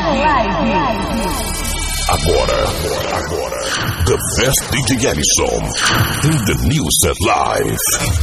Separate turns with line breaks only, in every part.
Agora, the best DJ Ellison in the new set live.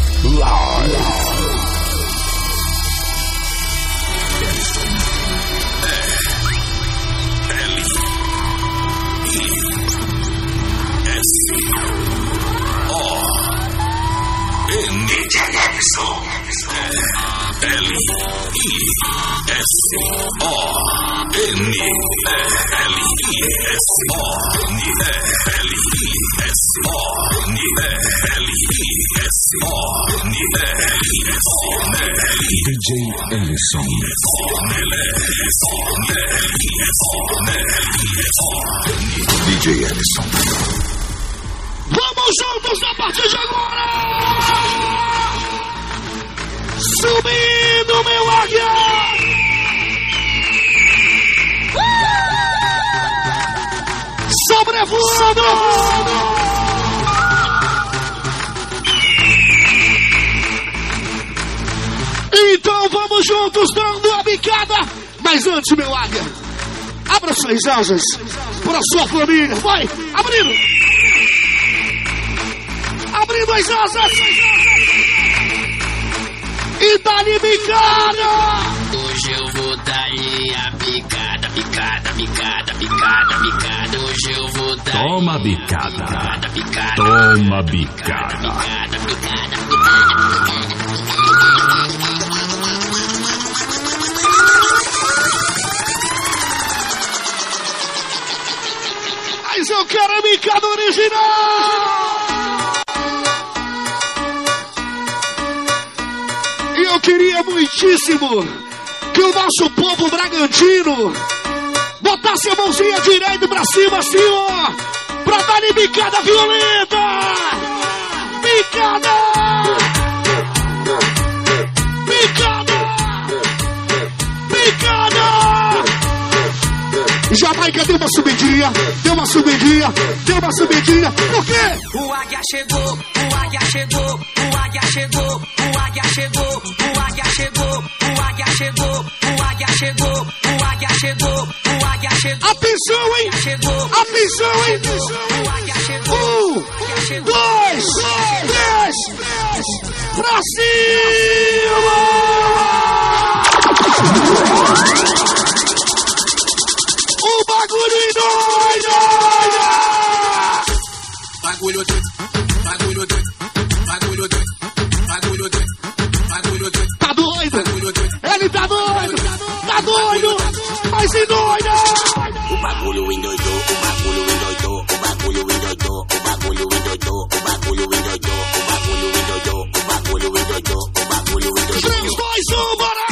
DJ Ellison. DJ Ellison.
Vamos juntos a partir de agora! Subindo, meu águia! Sobrevoando! Então vamos juntos dando a bicada. Mas antes, meu águia, abra suas asas para a sua família. Vai, abrindo! Abrindo as asas! E dá-lhe bicada!
Hoje eu vou dar-lhe a bicada, bicada, bicada, bicada, bicada. Hoje eu vou dar.
Toma bicada.
Bicada, bicada.
Toma bicada.
Bicada, bicada, bicada.
Mas eu quero a bicada original! E eu queria muitíssimo que o nosso povo bragantino botasse a mãozinha direita pra cima, assim, ó, pra dar-lhe bicada violenta! Bicada! Bicada! Bicada! Jamaica deu uma subidinha, deu uma subidinha, deu uma subidinha. Por quê?
O águia chegou, o águia chegou, o águia chegou, o águia chegou, o águia chegou, o águia chegou, o águia chegou, o águia chegou, o águia chegou.
Atenção, hein? Atenção, hein?
O águia chegou.
1, 2, 3, pra cima! O bagulho doido!
Bagulho doido, bagulho doido, bagulho doido, bagulho doido, bagulho doido.
Tá doido? Ele tá doido! Tá doido! Mas se doido!
O bagulho endoidou, o bagulho endoidou, o bagulho endoidou, o bagulho endoidou, o bagulho endoidou, o bagulho endoidou, o bagulho endoidou, o bagulho endoidou.
3, 2, 1, bora!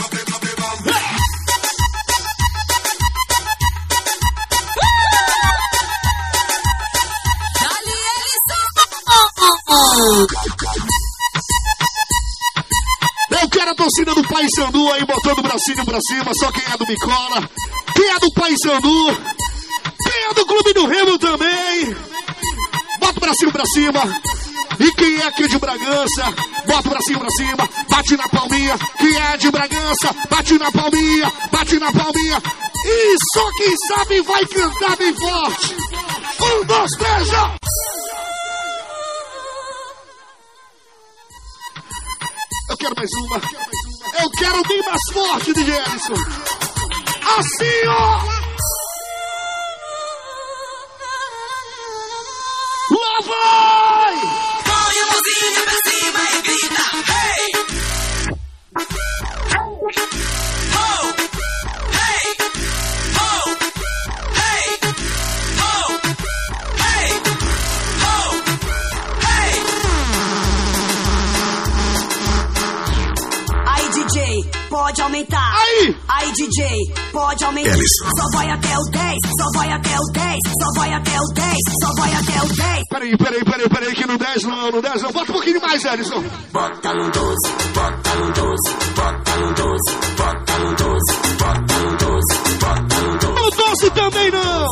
Eu quero a torcida do Paysandu aí botando o bracinho pra cima. Só quem é do Bicola, quem é do Paysandu, quem é do Clube do Remo também. Bota o bracinho pra cima. E quem é aqui de Bragança, bota o bracinho pra cima. Bate na palminha. Quem é de Bragança, bate na palminha. Bate na palminha. E só quem sabe vai cantar bem forte. 1, 2, 3, já! Eu quero mais uma. Eu quero bem mais forte, DJ Ellison. Assim, ó. Lá vai!
Põe a mãozinha pra cima e grita, hey! Ho! Hey! Ho! Hey! Ho! Hey! Ho! Hey!
Aí, DJ, pode aumentar.
Aí!
Aí, DJ, pode aumentar.
Ellison.
Só vai até o 10, só vai até o 10, só vai até o 10, só vai até o 10.
Peraí, que no 10 não. Bota um pouquinho mais, Ellison.
Bota no 12, bota no 12, bota no 12, bota no 12, bota no 12, bota no 12.
No 12 também não.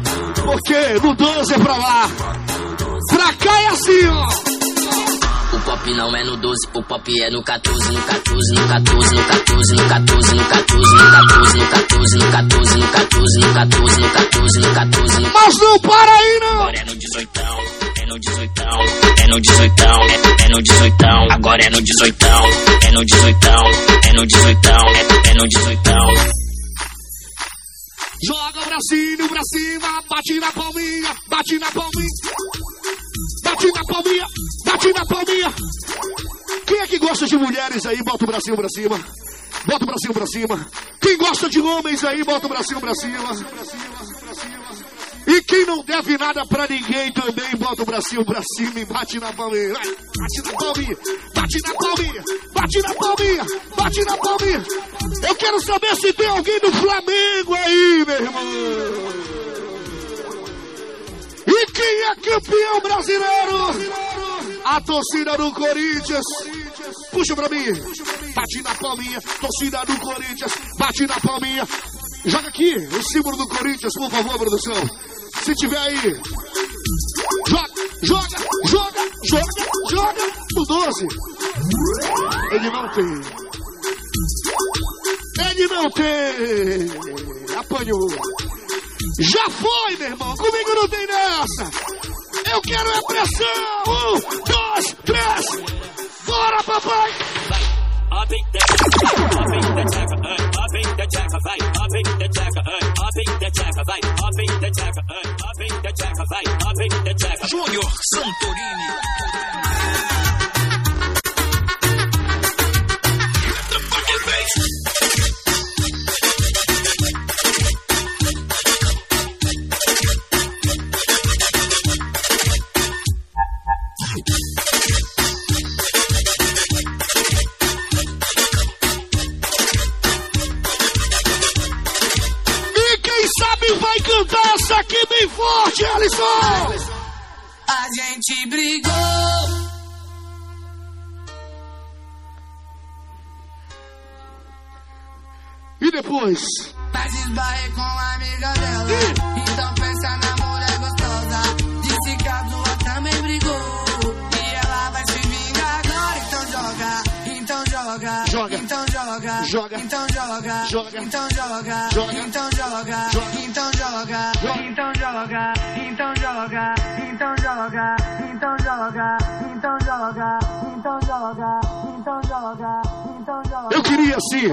Porque no 12 é pra lá. Pra cá é assim, ó.
O
pop não é no 12, o pop é no 14, no 14, no 14, no 14, no 14, no 14, no 14, no 14, no 14, no 14, no 14, no 14, no 14.
Mas não para aí, não!
Agora é no 18ão, é no 18ão, é no 18ão, é no 18ão. Agora é no 18ão, é no 18ão, é no 18ão, é no 18ão.
Joga o bracinho pra cima, bate na palminha, bate na palminha. Bate na palminha, bate na palminha. Quem é que gosta de mulheres aí, bota o bracinho pra cima. Bota o bracinho pra cima. Quem gosta de homens aí, bota o bracinho pra cima. E quem não deve nada pra ninguém também, bota o bracinho pra cima e bate na palminha. Vai, bate na palminha, bate na palminha, bate na palminha, bate na palminha. Eu quero saber se tem alguém do Flamengo aí, meu irmão. E quem é campeão brasileiro? A torcida do Corinthians. Puxa pra mim. Bate na palminha. Torcida do Corinthians. Bate na palminha. Joga aqui o símbolo do Corinthians, por favor, produção. Se tiver aí. Joga, joga, joga, joga, joga. O 12. Ele não tem. Ele não tem. Apanhou. Já foi, meu irmão. Comigo não tem nessa. Eu quero a pressão. 1, 2, 3. Bora, papai.
Júnior Santorini.
Vai cantar essa aqui bem forte, Alisson!
A gente brigou.
E depois?
Mas esbarrei com a amiga dela. Então pensa na mulher gostosa. Disse que a tua também brigou. E ela vai se vingar agora. Então joga, então joga.
Joga.
Então joga.
Joga.
Então joga.
Joga.
Então joga.
Joga.
Então joga. Então joga. Então joga. Então joga. Então joga. Então joga. Então joga. Então joga. Então joga. Então joga.
Eu queria assim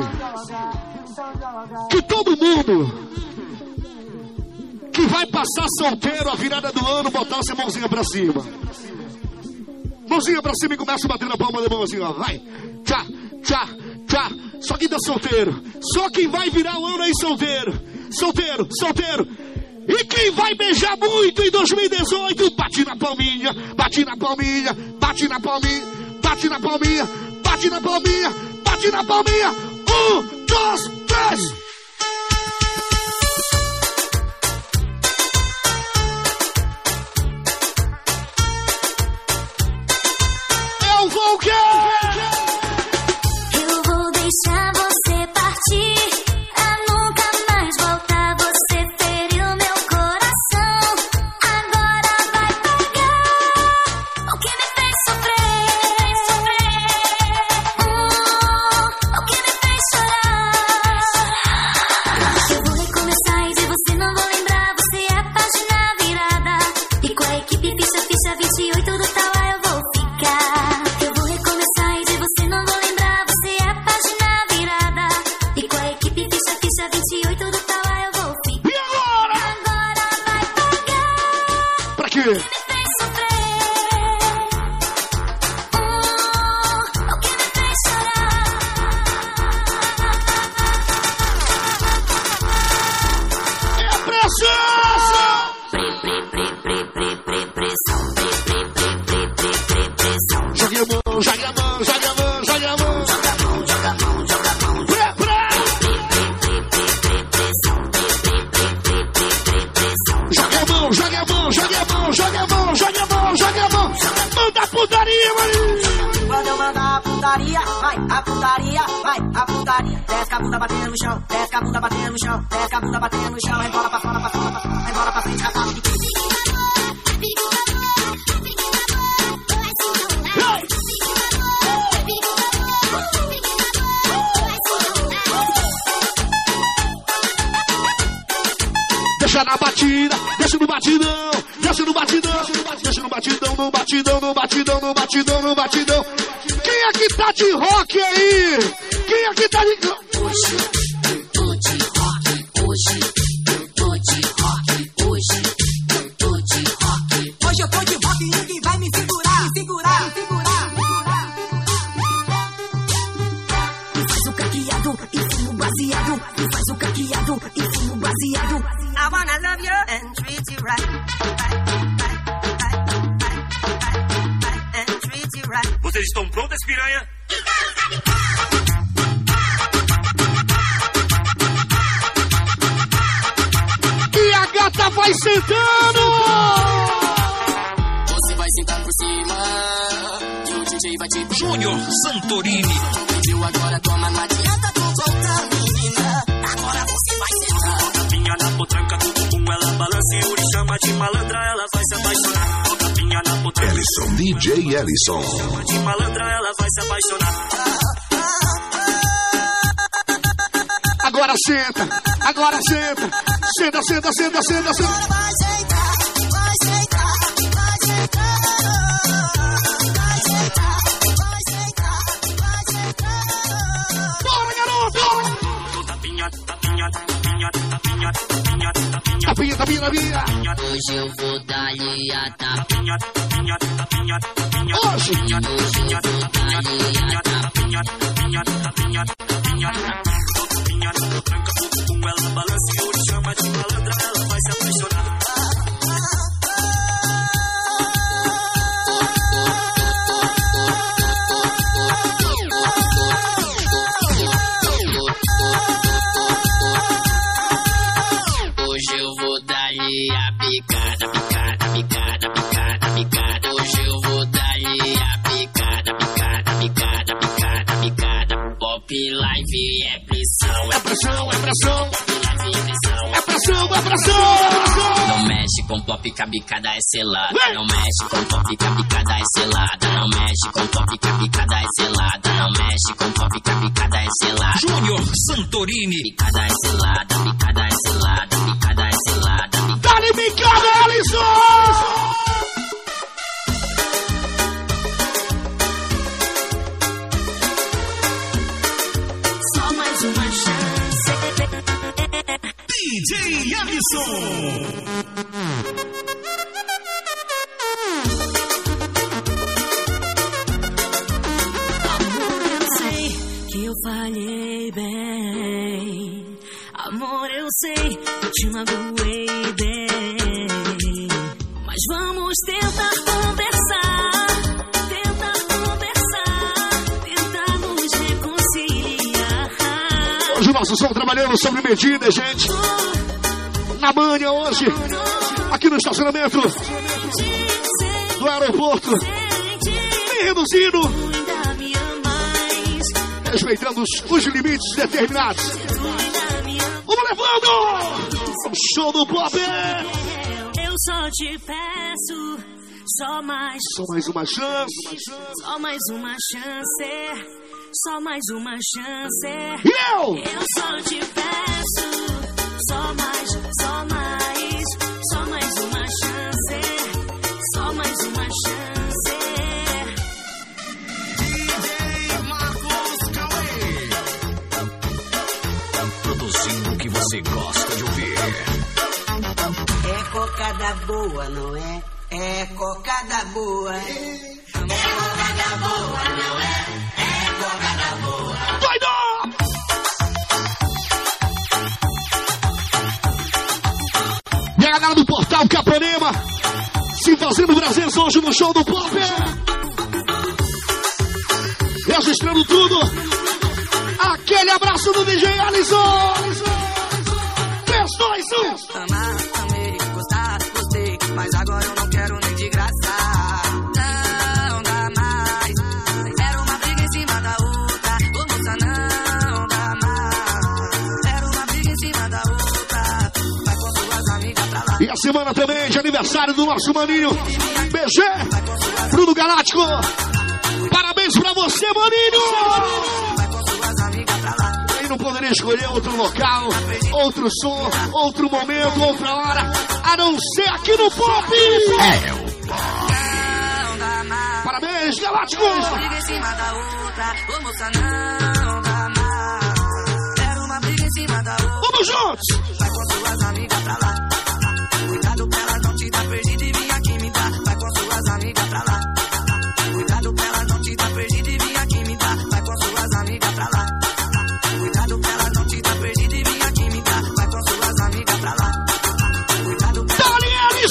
que todo mundo que vai passar solteiro a virada do ano botasse a mãozinha pra cima. Mãozinha pra cima e começa a bater na palma da mão assim, ó. Vai. Tchá, tchá, tchá. Só quem tá solteiro. Só quem vai virar o ano aí solteiro. Solteiro, solteiro. E quem vai beijar muito em 2018, bate na palminha, bate na palminha, bate na palminha, bate na palminha, bate na palminha, bate na palminha. 1, 2, 3. Eu vou o quê?
Eu vou deixar você partir, pra nunca mais voltar. Você feriu meu coração, agora vai pagar o que me fez sofrer, o que me fez chorar. Eu vou recomeçar e de você não vou lembrar. Você é a página virada, e com a equipe ficha 28 do tal eu vou ficar. Eu vou recomeçar e de você não vou lembrar. Você é a página virada, e com a equipe ficha 28 do tal eu vou ficar.
E agora?
Agora vai pagar
Pra quê?
o que me fez sofrer, o que me fez chorar.
É pressão!
Pressão, pressão.
Jogue a mão, jogue a mão, jogue a mão, jogue a mão.
Joga a mão, joga a mão, joga a mão.
Pré, pré. Jogue a mão, jogue a mão, jogue a mão, jogue a mão, jogue a mão, jogue a mão. Manda putaria, Maria.
Quando eu mandar a putaria, vai, a putaria, vai, a putaria. Desce a bunda batendo no chão, desce a bunda batendo no chão, desce a bunda batendo no chão, rebola pra fora, pra fora, pra fora, rebola pra frente, ratado de pique.
Deixa na batida, deixa no batidão, deixa no batidão, deixa no batidão, no batidão, no batidão, no batidão, no batidão. Quem é que tá de rock aí? Quem é que tá de...
Hoje eu tô de rock, hoje eu tô de rock, hoje eu tô de rock.
Hoje eu tô de rock e ninguém vai me segurar, me segurar, me segurar.
E faz o caqueado e fumo baseado, e faz o caqueado e fumo baseado.
I wanna love you and treat you right. And treat you right.
Vocês estão prontas, piranha?
E a gata vai sentando!
Você vai sentar por cima e o DJ vai te...
Júnior Santorini.
Pediu agora, toma, não adianta tu voltar, menina. Agora você vai sentar.
Tapinha na potranca, com ela balança e Uri chama de malandra, ela vai se apaixonar. Tapinha na potranca,
Ellison, DJ Ellison.
chama de malandra, ela vai se apaixonar.
Agora senta, agora senta. Senta, senta, senta, senta, senta.
Vai sentar, vai sentar, vai sentar. Vai sentar, vai sentar, vai sentar.
Bora, garoto!
Tapinha, tapinha, tapinha, tapinha, tapinha, tapinha.
Tapinha, tapinha, tapinha.
Hoje eu vou dar-lhe a tapa.
Tapinha, tapinha, tapinha, tapinha.
Hoje.
Hoje eu vou dar-lhe a tapa.
Tapinha, tapinha, tapinha, tapinha. Tapinha na potranca, com ela balança e Uri chama de malandra, ela vai se apaixonar.
Hoje eu vou dar-lhe a picada, picada, picada, picada, picada. Hoje eu vou dar-lhe a picada, picada, picada, picada, picada. Pop Live é pressão,
É pressão, é pressão.
Pop Live é pressão.
É pressão, é pressão.
Não mexe com pop que a bicada é selada.
Vem!
Não mexe com pop que a bicada é selada. Não mexe com pop que a bicada é selada. Não mexe com pop que a bicada é selada.
Júnior Santorini.
Bicada é selada, bicada é selada, bicada é selada.
Dá-lhe bicada, Ellison!
Só mais uma chance.
DJ Ellison.
Amor, eu sei que eu falhei bem. Amor, eu sei que te magoei bem. Mas vamos tentar conversar. Tentar conversar. Tentar nos reconciliar.
Hoje o nosso som trabalhando sobre medidas, gente. Na manhã hoje, aqui no estacionamento do aeroporto, bem reduzido,
Ainda me amais.
respeitando os limites determinados. Vamos levando! O show do pop!
Eu só te peço, só mais
uma chance.
Só mais uma chance, só mais uma chance.
E eu?
Eu só te peço, só mais uma chance, só mais uma chance.
DJ Marcos Cauê. Produzindo o que você gosta de ouvir.
É cocada boa, não é? É cocada boa. É cocada boa, não é? É cocada boa.
Doido! E a galera do Portal Capanema se fazendo presença hoje no show do pop. Registrando tudo. Aquele abraço do DJ Ellison. 3, 2, 1.
Amar, amei, gostar, gostei. Mas agora eu não quero nem de graça. Não dá mais. Era uma briga em cima da outra. Ô moça, não dá mais. Era uma briga em cima da outra. Vai com suas amigas pra lá.
E a semana também de aniversário do nosso maninho BG, Bruno Galáctico. Parabéns pra você, maninho!
Vai com suas amigas pra lá.
não poderia escolher outro local, outro som, outro momento, outra hora, a não ser aqui no Pop.
É o
Parabéns, Galáctico!
Briga em cima da outra, ô moça, não dá mais. Era uma briga em cima da outra.
Vamos juntos!
Vai com suas amigas pra lá. Cuidado pra elas não te dar perdido e vir aqui me dar. Vai com suas amigas pra lá. Cuidado pra elas não te dar perdido e vir aqui me dar. Vai com suas amigas pra lá. Cuidado pra elas não te dar perdido e vir aqui me dar. Vai com suas amigas pra lá. Cuidado pra elas.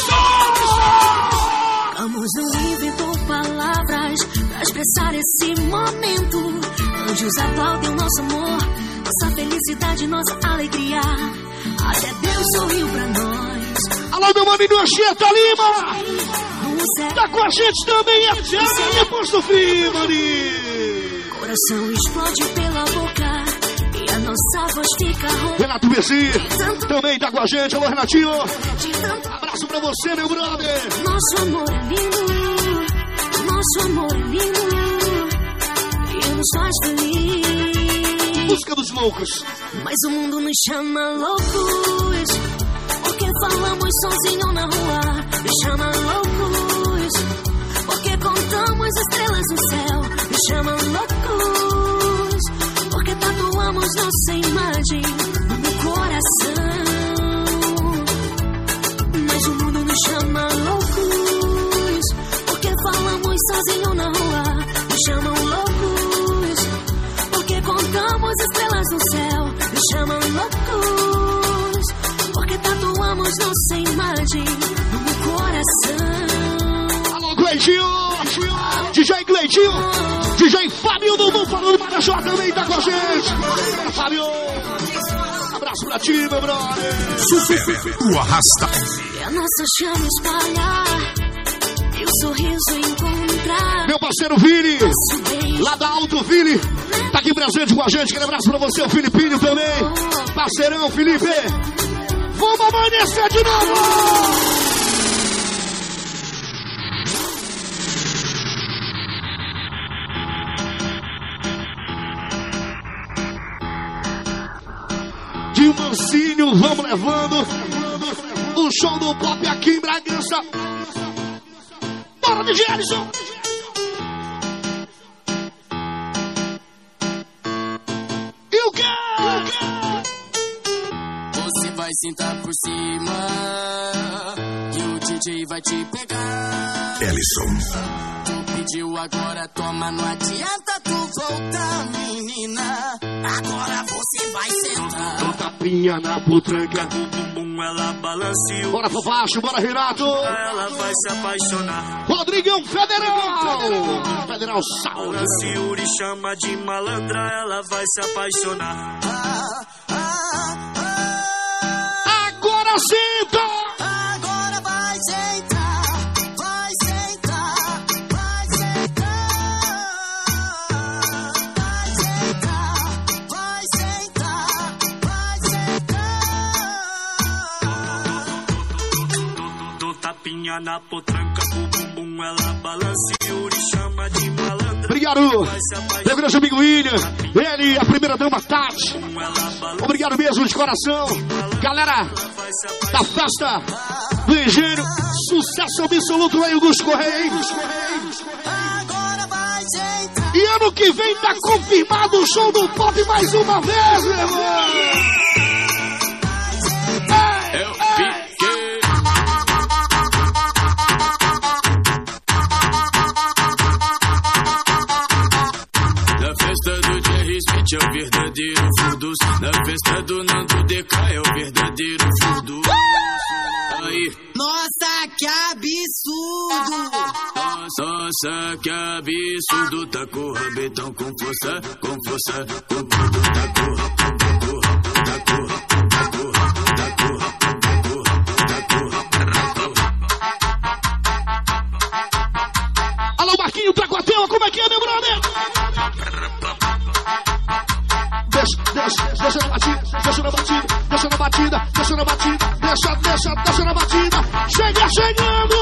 Vamos não inventou palavras pra expressar esse momento. Anjos aplaudem o nosso amor, nossa felicidade, nossa alegria. Até Deus sorriu pra nós.
Alô, meu maninho Anchieta Lima! Tá com a gente também, a Tiago Posto Frio, maninho!
Coração explode pela boca e a nossa voz fica rouca.
Renato Messi também tá com a gente. Alô, Renatinho! Abraço pra você, meu brother!
Nosso amor é lindo, nosso amor é lindo e nos faz feliz.
Música dos loucos.
Mas o mundo nos chama loucos, porque falamos sozinho na rua. Me chama loucos, porque contamos estrelas no céu. Me chama loucos, porque tatuamos nossa imagem no coração. Mas o mundo nos chama loucos, porque falamos sozinho na rua. Me chamam loucos, porque contamos estrelas no céu. Me chamam loucos, porque tatuamos nossa imagem no coração.
Alô, Gleitinho! DJ Gleitinho! DJ Fábio do Búfalo do Marajó também tá com a gente! Fábio! Abraço pra ti, meu brother!
Super, o arrasta.
E a nossa chama espalhar e o sorriso encontrar.
Meu parceiro Vini, lá da Alto Vini, tá aqui presente com a gente. Aquele abraço pra você, o Filipinho também. Parceirão, Felipe. Vamos amanhecer de novo! De mansinho, vamos levando o show do Pop aqui em Bragança. Bora, DJ Ellison! E o quê?
Você vai sentar por cima e o DJ vai te pegar.
Ellison.
Tu pediu agora, toma, não adianta tu voltar, menina. Agora você vai sentar.
Um tapinha na putranca.
Bumbum, ela balanceou.
Bora pra baixo, bora Renato.
Ela vai se apaixonar.
Rodrigão Federal. Federal Saúde.
Balanceou e chama de malandra. Ela vai se apaixonar.
Agora senta.
Agora vai sentar, vai sentar, vai sentar, vai sentar, vai sentar, vai sentar.
Do tapinha na potranca, o bumbum ela balanceou e chama de malandra.
Obrigado, meu grande amigo William. Ele, a primeira dama Tati. Obrigado mesmo de coração. Galera da festa do Engenho, sucesso absoluto aí, Augusto Correia.
Agora vai sentar.
E ano que vem tá confirmado o show do Pop mais uma vez, meu irmão.
Eu fiquei.
Na festa do Jerry Smith é o verdadeiro furdus. Na festa do Nando DK é o verdadeiro furdus. Aí.
Nossa, que absurdo!
Nossa, que absurdo. Tá com o rabetão com força, com força, com tudo. Tá com o rabetão, tá com o rabetão, tá com o rabetão, tá com o rabetão, tá com o rabetão.
Alô, Marquinho Tracoateu, como é que é, meu brother? Deixa na batida, deixa na batida, deixa na batida, deixa na batida, deixa na batida. Chega chegando!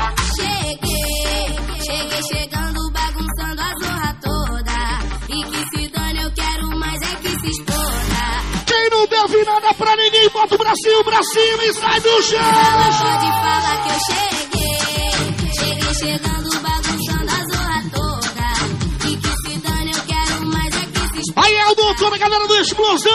Cheguei chegando, bagunçando a zorra toda. E que se dane, eu quero mais é que se exploda.
tem nada pra ninguém. Bota o bracinho pra cima e sai do chão.
Ela pode falar que eu cheguei. Cheguei chegando, bagunçando a zorra toda. E que se dane, eu quero mais é que se
Aí é o doutor, a galera do Explosão.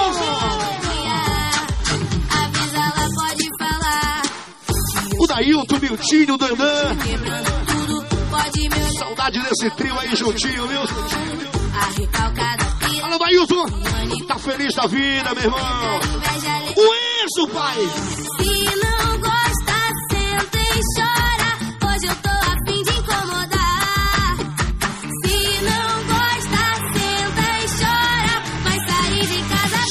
Avisa, ela pode falar.
O Dailton, o Miltinho, o Dandan.
Quebrando tudo, pode me olhar.
Saudade desse trio aí juntinho, viu?
A recalcada pira.
Alô, Dailton. Tá feliz da vida, meu irmão. O Enzo, pai.
Se não gosta, senta e chora. Hoje eu tô a fim de incomodar. Se não gosta, senta e chora. Vai sair de casa.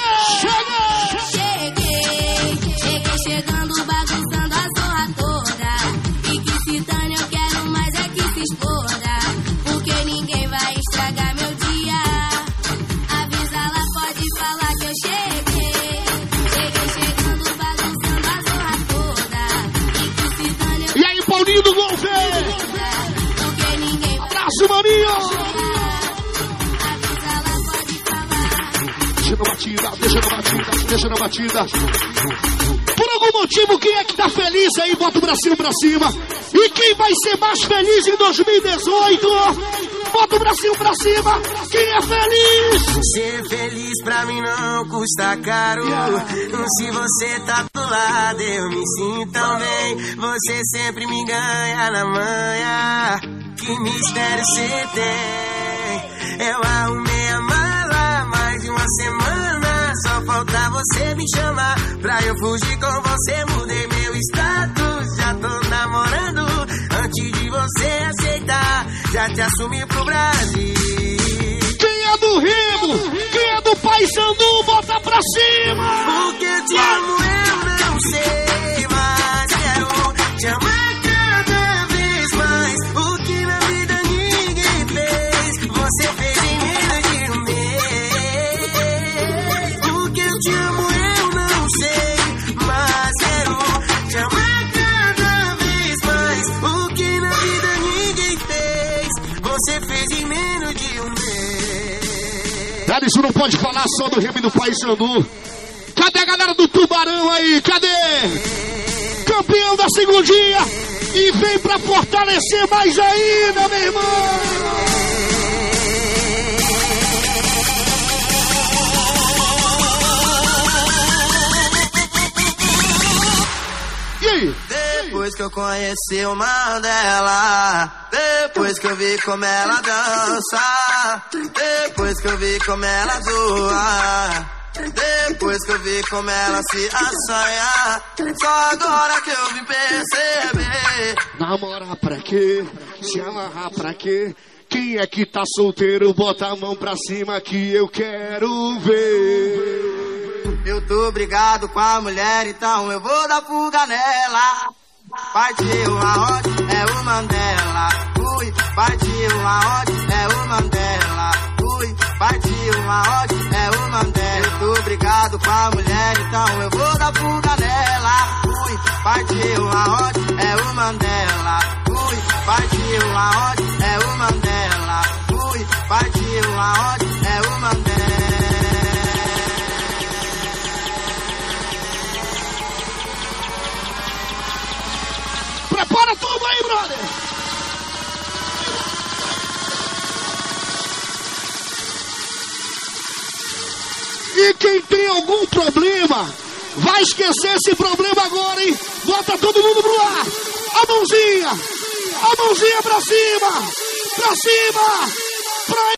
Cheguei chegando, bagunçando a zorra toda. E que se dane, eu quero mais é que se exploda. Porque ninguém vai estragar meu dia. Avisa, ela pode falar que eu cheguei. Cheguei chegando, bagunçando a zorra toda. E que se dane, eu
E aí, Paulinho do Golfe.
porque ninguém vai
Abraço, maninho.
avisa, ela pode falar.
Deixa na batida. Por algum motivo, quem é que tá feliz aí, bota o bracinho pra cima. E quem vai ser mais feliz em 2018? Bota o bracinho pra cima. Quem é feliz?
Ser feliz pra mim não custa caro. Se você tá do lado, eu me sinto tão bem. Você sempre me ganha na manha. Que mistério cê tem? Eu arrumei a mala mais de uma semana. Só falta você me chamar pra eu fugir com você. Mudei meu status, já tô namorando. Antes de você aceitar, já te assumi pro Brasil.
Quem é do Remo? Quem é do Paysandu? Bota pra cima.
Porque eu te amo, eu não sei, mas quero te amar cada vez mais. O que na vida ninguém fez, você fez em menos de um mês. Porque eu te amo, eu não sei, mas quero te amar cada vez mais. O que na vida ninguém fez, você fez em menos de um mês.
Alisson não pode falar só do Remo e do Paysandu. Cadê a galera do Tubarão aí? Cadê? Campeão da segundinha. E vem pra fortalecer mais ainda, meu irmão. E aí?
Depois que eu conheci o Mandela, depois que eu vi como ela dança, depois que eu vi como ela zoa, depois que eu vi como ela se assanha, só agora que eu vim perceber.
Namorar pra quê? Se amarrar pra quê? Quem é que tá solteiro? Bota a mão pra cima que eu quero ver.
Eu tô brigado com a mulher, então eu vou dar fuga nela. Partiu aonde? É o Mandela. Ui, partiu aonde? É o Mandela. Ui, partiu aonde? É o Mandela. Eu tô brigado com a mulher, então eu vou dar fuga nela. Ui, partiu aonde? É o Mandela. Ui, partiu aonde? É o Mandela. Ui, partiu aonde? É o Mandela.
Prepara tudo aí, brother! E quem tem algum problema, vai esquecer esse problema agora, hein? Bota todo mundo pro ar! A mãozinha pra cima! Pra cima! Pra